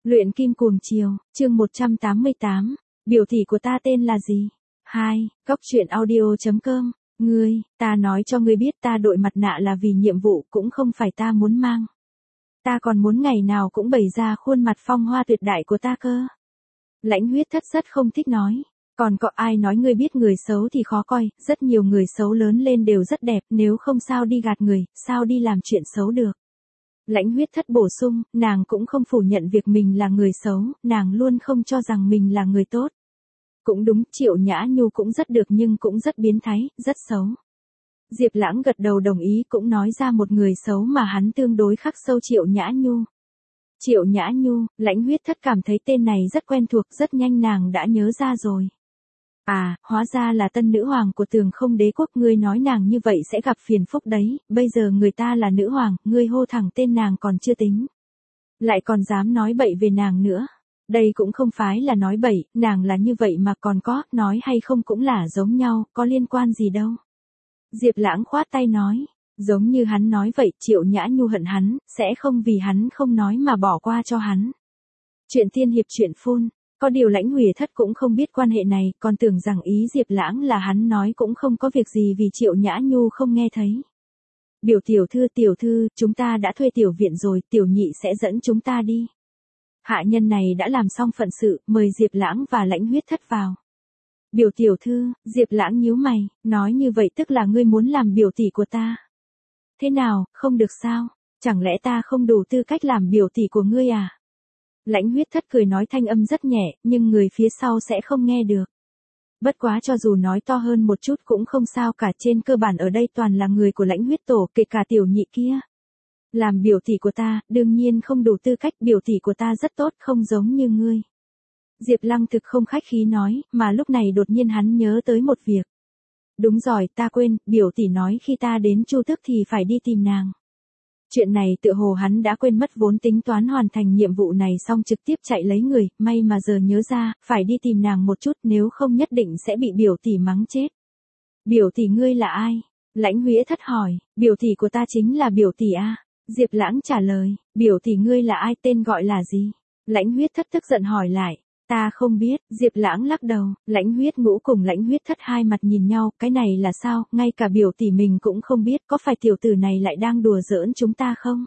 Luyện kim cuồng chiều, chương 188, biểu tỷ của ta tên là gì? 2. Góc truyện audio.com. Ngươi, ta nói cho ngươi biết ta đội mặt nạ là vì nhiệm vụ, cũng không phải ta muốn mang. Ta còn muốn ngày nào cũng bày ra khuôn mặt phong hoa tuyệt đại của ta cơ. Lãnh Huyết Thất rất không thích nói. Còn có ai nói ngươi biết người xấu thì khó coi, rất nhiều người xấu lớn lên đều rất đẹp, nếu không sao đi gạt người, sao đi làm chuyện xấu được. Lãnh Huyết Thất bổ sung, nàng cũng không phủ nhận việc mình là người xấu, nàng luôn không cho rằng mình là người tốt. Cũng đúng, Triệu Nhã Nhu cũng rất được nhưng cũng rất biến thái, rất xấu. Diệp Lãng gật đầu đồng ý, cũng nói ra một người xấu mà hắn tương đối khắc sâu Triệu Nhã Nhu. Triệu Nhã Nhu, Lãnh Huyết Thất cảm thấy tên này rất quen thuộc, rất nhanh nàng đã nhớ ra rồi. À, hóa ra là tân nữ hoàng của Tường Không Đế quốc, ngươi nói nàng như vậy sẽ gặp phiền phúc đấy, bây giờ người ta là nữ hoàng, ngươi hô thẳng tên nàng còn chưa tính. Lại còn dám nói bậy về nàng nữa. Đây cũng không phải là nói bậy, nàng là như vậy mà còn có, nói hay không cũng là giống nhau, có liên quan gì đâu. Diệp Lãng khoát tay nói, giống như hắn nói vậy, Triệu Nhã Nhu hận hắn, sẽ không vì hắn không nói mà bỏ qua cho hắn. Chuyện tiên hiệp chuyện phun. Có điều Lãnh Huyết Thất cũng không biết quan hệ này, còn tưởng rằng ý Diệp Lãng là hắn nói cũng không có việc gì vì Triệu Nhã Nhu không nghe thấy. Biểu tiểu thư, chúng ta đã thuê tiểu viện rồi, tiểu nhị sẽ dẫn chúng ta đi. Hạ nhân này đã làm xong phận sự, mời Diệp Lãng và Lãnh Huyết Thất vào. Biểu tiểu thư, Diệp Lãng nhíu mày, nói như vậy tức là ngươi muốn làm biểu tỷ của ta. Thế nào, không được sao? Chẳng lẽ ta không đủ tư cách làm biểu tỷ của ngươi à? Lãnh Huyết Thất cười nói thanh âm rất nhẹ, nhưng người phía sau sẽ không nghe được. Bất quá cho dù nói to hơn một chút cũng không sao cả, trên cơ bản ở đây toàn là người của Lãnh Huyết tổ, kể cả tiểu nhị kia. Làm biểu tỷ của ta, đương nhiên không đủ tư cách, biểu tỷ của ta rất tốt, không giống như ngươi. Diệp Lăng thực không khách khí nói, mà lúc này đột nhiên hắn nhớ tới một việc. Đúng rồi, ta quên, biểu tỷ nói khi ta đến Chu Tước thì phải đi tìm nàng. Chuyện này tựa hồ hắn đã quên mất, vốn tính toán hoàn thành nhiệm vụ này xong trực tiếp chạy lấy người, may mà giờ nhớ ra, phải đi tìm nàng một chút, nếu không nhất định sẽ bị biểu tỷ mắng chết. Biểu tỷ ngươi là ai? Lãnh Huyết Thất hỏi, biểu tỷ của ta chính là biểu tỷ a. Diệp Lãng trả lời, biểu tỷ ngươi là ai, tên gọi là gì? Lãnh Huyết Thất tức giận hỏi lại, ta không biết, Diệp Lãng lắc đầu. Lãnh Huyết Ngũ cùng Lãnh Huyết Thất hai mặt nhìn nhau, cái này là sao, ngay cả biểu tỷ mình cũng không biết, có phải tiểu tử này lại đang đùa giỡn chúng ta không?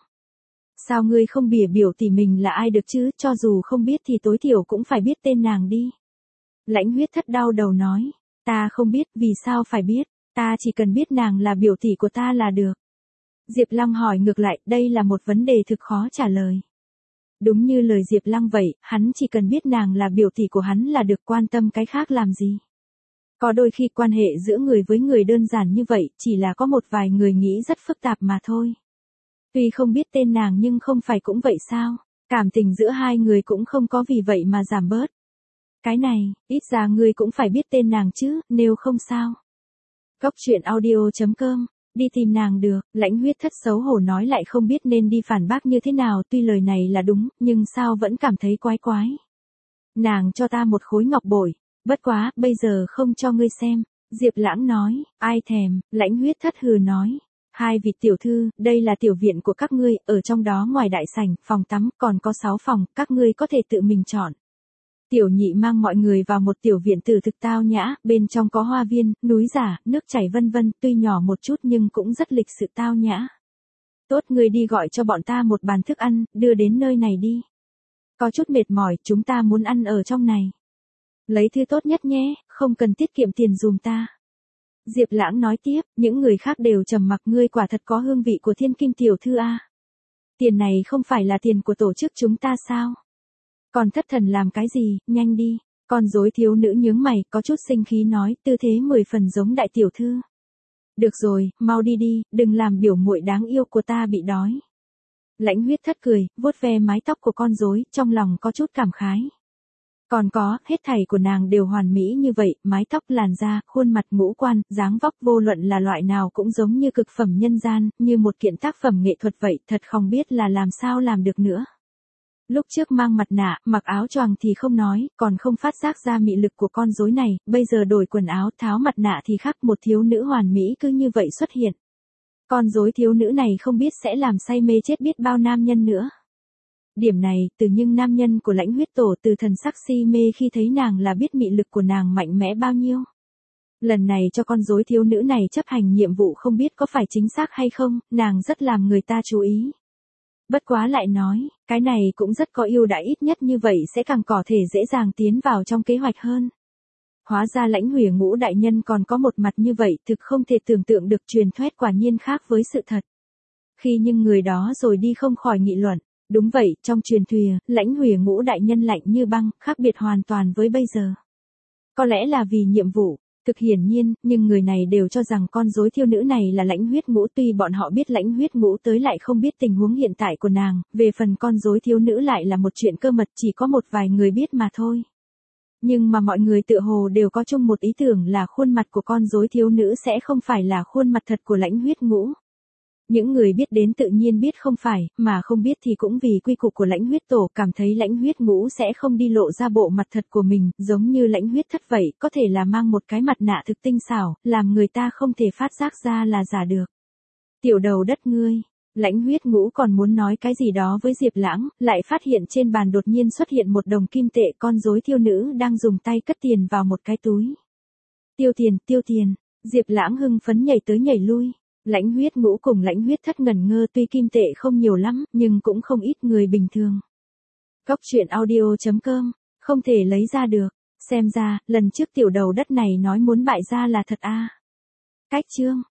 Sao ngươi không bìa biểu tỷ mình là ai được chứ, cho dù không biết thì tối thiểu cũng phải biết tên nàng đi. Lãnh Huyết Thất đau đầu nói, ta không biết, vì sao phải biết, ta chỉ cần biết nàng là biểu tỷ của ta là được. Diệp Lăng hỏi ngược lại, đây là một vấn đề thực khó trả lời. Đúng như lời Diệp Lăng vậy, hắn chỉ cần biết nàng là biểu tỷ của hắn là được, quan tâm cái khác làm gì. Có đôi khi quan hệ giữa người với người đơn giản như vậy, chỉ là có một vài người nghĩ rất phức tạp mà thôi. Tuy không biết tên nàng nhưng không phải cũng vậy sao, cảm tình giữa hai người cũng không có vì vậy mà giảm bớt. Cái này, ít ra ngươi cũng phải biết tên nàng chứ, nếu không sao. Góc truyện audio.com. Đi tìm nàng được, Lãnh Huyết Thất xấu hổ nói lại không biết nên đi phản bác như thế nào, tuy lời này là đúng, nhưng sao vẫn cảm thấy quái quái. Nàng cho ta một khối ngọc bội, bất quá, bây giờ không cho ngươi xem. Diệp Lãng nói, ai thèm, Lãnh Huyết Thất hừ nói. Hai vị tiểu thư, đây là tiểu viện của các ngươi, ở trong đó ngoài đại sảnh, phòng tắm, còn có 6 phòng, các ngươi có thể tự mình chọn. Tiểu nhị mang mọi người vào một tiểu viện tử thực tao nhã, bên trong có hoa viên, núi giả, nước chảy vân vân, tuy nhỏ một chút nhưng cũng rất lịch sự tao nhã. Tốt, người đi gọi cho bọn ta một bàn thức ăn, đưa đến nơi này đi. Có chút mệt mỏi, chúng ta muốn ăn ở trong này. Lấy thứ tốt nhất nhé, không cần tiết kiệm tiền dùm ta. Diệp Lãng nói tiếp, những người khác đều trầm mặc, ngươi quả thật có hương vị của thiên kim tiểu thư a. Tiền này không phải là tiền của tổ chức chúng ta sao? Còn thất thần làm cái gì, nhanh đi. Con rối thiếu nữ nhướng mày, có chút sinh khí nói, tư thế 10 phần giống đại tiểu thư. Được rồi, mau đi đi, đừng làm biểu muội đáng yêu của ta bị đói. Lãnh Huyết Thất cười, vuốt ve mái tóc của con rối, trong lòng có chút cảm khái. Còn có, hết thảy của nàng đều hoàn mỹ như vậy, mái tóc, làn da, khuôn mặt, ngũ quan, dáng vóc, vô luận là loại nào cũng giống như cực phẩm nhân gian, như một kiện tác phẩm nghệ thuật vậy, thật không biết là làm sao làm được nữa. Lúc trước mang mặt nạ, mặc áo choàng thì không nói, còn không phát giác ra mị lực của con rối này, bây giờ đổi quần áo, tháo mặt nạ thì khác, một thiếu nữ hoàn mỹ cứ như vậy xuất hiện. Con rối thiếu nữ này không biết sẽ làm say mê chết biết bao nam nhân nữa. Điểm này, từ những nam nhân của Lãnh Huyết Tổ từ thần sắc si mê khi thấy nàng là biết mị lực của nàng mạnh mẽ bao nhiêu. Lần này cho con rối thiếu nữ này chấp hành nhiệm vụ không biết có phải chính xác hay không, nàng rất làm người ta chú ý. Bất quá lại nói, cái này cũng rất có ưu đãi, ít nhất như vậy sẽ càng có thể dễ dàng tiến vào trong kế hoạch hơn. Hóa ra Lãnh Huyền Ngũ đại nhân còn có một mặt như vậy, thực không thể tưởng tượng được, truyền thuyết quả nhiên khác với sự thật. Khi nhưng người đó rồi đi không khỏi nghị luận. Đúng vậy, trong truyền thuyết, Lãnh Huyền Ngũ đại nhân lạnh như băng, khác biệt hoàn toàn với bây giờ. Có lẽ là vì nhiệm vụ, thực hiển nhiên, nhưng người này đều cho rằng con rối thiếu nữ này là Lãnh Huyết Ngũ, tuy bọn họ biết Lãnh Huyết Ngũ tới lại không biết tình huống hiện tại của nàng, về phần con rối thiếu nữ lại là một chuyện cơ mật chỉ có một vài người biết mà thôi. Nhưng mà mọi người tựa hồ đều có chung một ý tưởng là khuôn mặt của con rối thiếu nữ sẽ không phải là khuôn mặt thật của Lãnh Huyết Ngũ. Những người biết đến tự nhiên biết không phải, mà không biết thì cũng vì quy củ của Lãnh Huyết Tổ, cảm thấy Lãnh Huyết Ngũ sẽ không đi lộ ra bộ mặt thật của mình, giống như Lãnh Huyết Thất vậy, có thể là mang một cái mặt nạ thực tinh xảo, làm người ta không thể phát giác ra là giả được. Tiểu đầu đất ngươi. Lãnh Huyết Ngũ còn muốn nói cái gì đó với Diệp Lãng, lại phát hiện trên bàn đột nhiên xuất hiện một đồng kim tệ, con rối thiếu nữ đang dùng tay cất tiền vào một cái túi. Tiêu tiền, Diệp Lãng hưng phấn nhảy tới nhảy lui. Lãnh Huyết Ngũ cùng Lãnh Huyết Thất ngẩn ngơ, tuy kim tệ không nhiều lắm, nhưng cũng không ít người bình thường. Góc truyện audio.com, không thể lấy ra được, xem ra, lần trước tiểu đầu đất này nói muốn bại gia là thật a. Cách chương